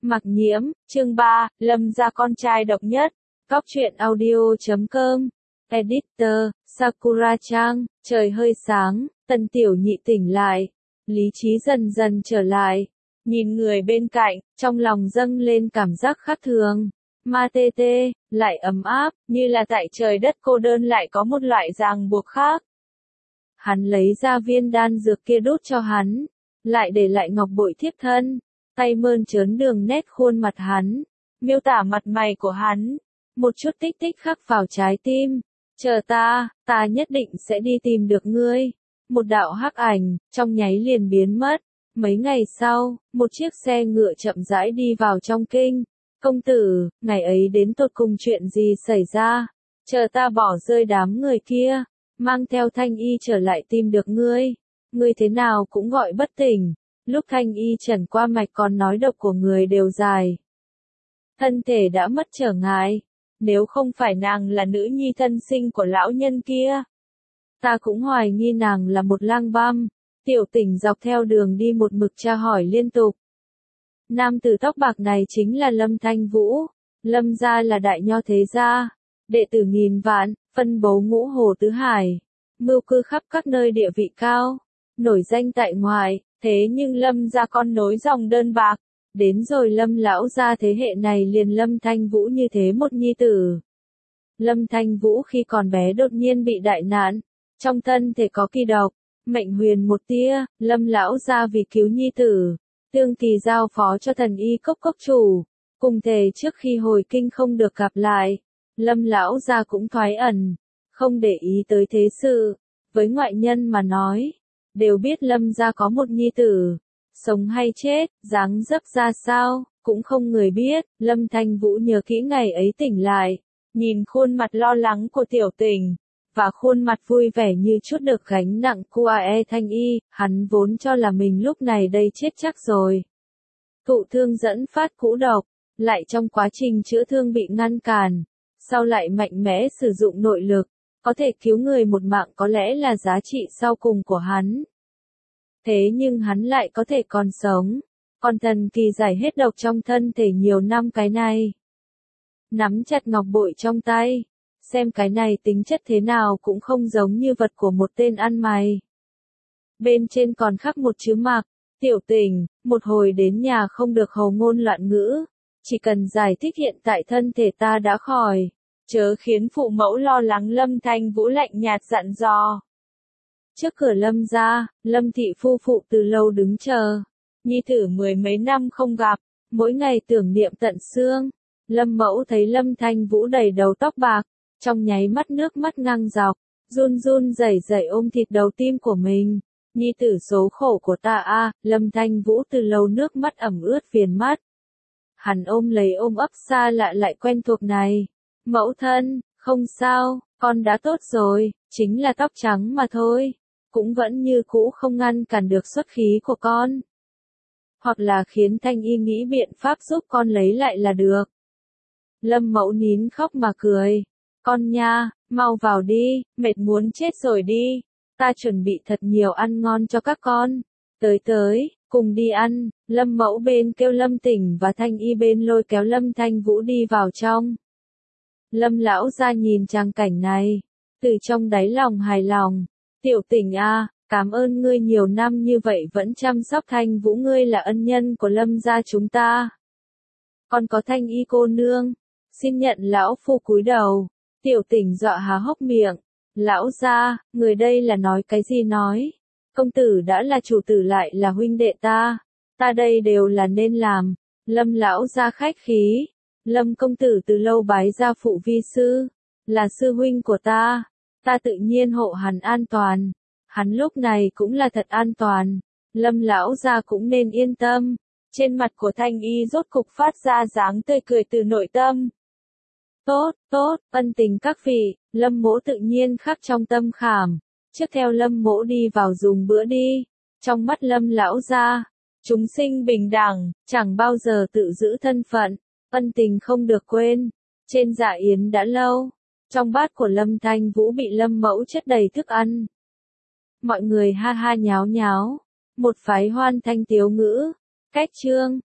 Mặc Nhiễm, chương 3, Lâm gia con trai độc nhất. Cóc truyện audio.com. Editor, Sakura-chan, trời hơi sáng, Tân Tiểu Nhị tỉnh lại. Lý trí dần dần trở lại. Nhìn người bên cạnh, trong lòng dâng lên cảm giác khác thường. Ma tê tê, lại ấm áp, như là tại trời đất cô đơn lại có một loại ràng buộc khác. Hắn lấy ra viên đan dược kia đút cho hắn, lại để lại ngọc bội thiếp thân, tay mơn trớn đường nét khuôn mặt hắn, miêu tả mặt mày của hắn, một chút tích tích khắc vào trái tim. Chờ ta nhất định sẽ đi tìm được ngươi. Một đạo hắc ảnh, trong nháy liền biến mất. Mấy ngày sau, một chiếc xe ngựa chậm rãi đi vào trong kinh. Công tử, ngày ấy đến tột cùng chuyện gì xảy ra? Chờ ta bỏ rơi đám người kia, mang theo Thanh Y trở lại tìm được ngươi. Ngươi thế nào cũng gọi bất tỉnh. Lúc Thanh Y trần qua mạch còn nói độc của người đều dài. Thân thể đã mất trở ngại. Nếu không phải nàng là nữ nhi thân sinh của lão nhân kia, ta cũng hoài nghi nàng là một lang băm. Tiểu Tỉnh dọc theo đường đi một mực tra hỏi liên tục. Nam tử tóc bạc này chính là Lâm Thanh Vũ. Lâm gia là đại nho thế gia, đệ tử nghìn vạn, phân bố ngũ hồ tứ hải, mưu cư khắp các nơi địa vị cao, nổi danh tại ngoại. Thế nhưng Lâm gia con nối dòng đơn bạc, đến rồi Lâm lão gia thế hệ này liền Lâm Thanh Vũ như thế một nhi tử. Lâm Thanh Vũ khi còn bé đột nhiên bị đại nạn, trong thân thể có kỳ độc, mệnh huyền một tia. Lâm lão gia vì cứu nhi tử, tương kỳ giao phó cho thần y cốc cốc chủ, cùng thề trước khi hồi kinh không được gặp lại. Lâm lão gia cũng thoái ẩn, không để ý tới thế sự. Với ngoại nhân mà nói, đều biết Lâm gia có một nhi tử, sống hay chết, dáng dấp ra sao, cũng không người biết. Lâm Thanh Vũ nhớ kỹ ngày ấy tỉnh lại, nhìn khuôn mặt lo lắng của Tiểu Tỉnh, và khuôn mặt vui vẻ như chút được gánh nặng của Thanh Y, hắn vốn cho là mình lúc này đây chết chắc rồi. Thụ thương dẫn phát cũ độc, lại trong quá trình chữa thương bị ngăn cản, sau lại mạnh mẽ sử dụng nội lực, có thể cứu người một mạng có lẽ là giá trị sau cùng của hắn. Thế nhưng hắn lại có thể còn sống, còn thần kỳ giải hết độc trong thân thể nhiều năm cái này. Nắm chặt ngọc bội trong tay, xem cái này tính chất thế nào cũng không giống như vật của một tên ăn mày. Bên trên còn khắc một chữ Mặc. Tiểu Tỉnh, một hồi đến nhà không được hồ ngôn loạn ngữ, chỉ cần giải thích hiện tại thân thể ta đã khỏi, chớ khiến phụ mẫu lo lắng. Lâm Thanh Vũ lạnh nhạt dặn dò. Trước cửa Lâm gia, Lâm thị phu phụ từ lâu đứng chờ. Nhi tử mười mấy năm không gặp, mỗi ngày tưởng niệm tận xương. Lâm mẫu thấy Lâm Thanh Vũ đầy đầu tóc bạc, trong nháy mắt nước mắt ngang dọc, run run rẩy rẩy ôm thịt đầu tim của mình. Nhi tử số khổ của ta a. Lâm Thanh Vũ từ lâu nước mắt ẩm ướt viền mắt. Hắn ôm lấy ôm ấp xa lạ lại quen thuộc này. Mẫu thân, không sao, con đã tốt rồi, chính là tóc trắng mà thôi. Cũng vẫn như cũ không ngăn cản được xuất khí của con. Hoặc là khiến Thanh Y nghĩ biện pháp giúp con lấy lại là được. Lâm mẫu nín khóc mà cười. Con nha, mau vào đi, mệt muốn chết rồi đi. Ta chuẩn bị thật nhiều ăn ngon cho các con. Tới, cùng đi ăn. Lâm mẫu bên kêu Lâm Tỉnh và Thanh Y bên lôi kéo Lâm Thanh Vũ đi vào trong. Lâm lão ra nhìn trang cảnh này, từ trong đáy lòng hài lòng. Tiểu Tỉnh a, cảm ơn ngươi nhiều năm như vậy vẫn chăm sóc Thanh Vũ, ngươi là ân nhân của Lâm gia chúng ta. Còn có Thanh Y cô nương, xin nhận lão phu cúi đầu. Tiểu Tỉnh dọa há hốc miệng. Lão gia, người đây là nói cái gì nói? Công tử đã là chủ tử lại là huynh đệ ta đây đều là nên làm. Lâm lão gia khách khí. Lâm công tử từ lâu bái gia phụ vi sư, là sư huynh của ta tự nhiên hộ hắn an toàn. Hắn lúc này cũng là thật an toàn. Lâm lão gia cũng nên yên tâm. Trên mặt của Thanh Y rốt cục phát ra dáng tươi cười từ nội tâm. Tốt, ân tình các vị. Lâm mỗ tự nhiên khắc trong tâm khảm. Trước theo Lâm mỗ đi vào dùng bữa đi. Trong mắt Lâm lão gia, chúng sinh bình đẳng, chẳng bao giờ tự giữ thân phận. Ân tình không được quên. Trên dạ yến đã lâu, trong bát của Lâm Thanh Vũ bị Lâm mẫu chất đầy thức ăn. Mọi người ha ha nháo nháo, một phái hoan thanh tiếu ngữ. Cách chương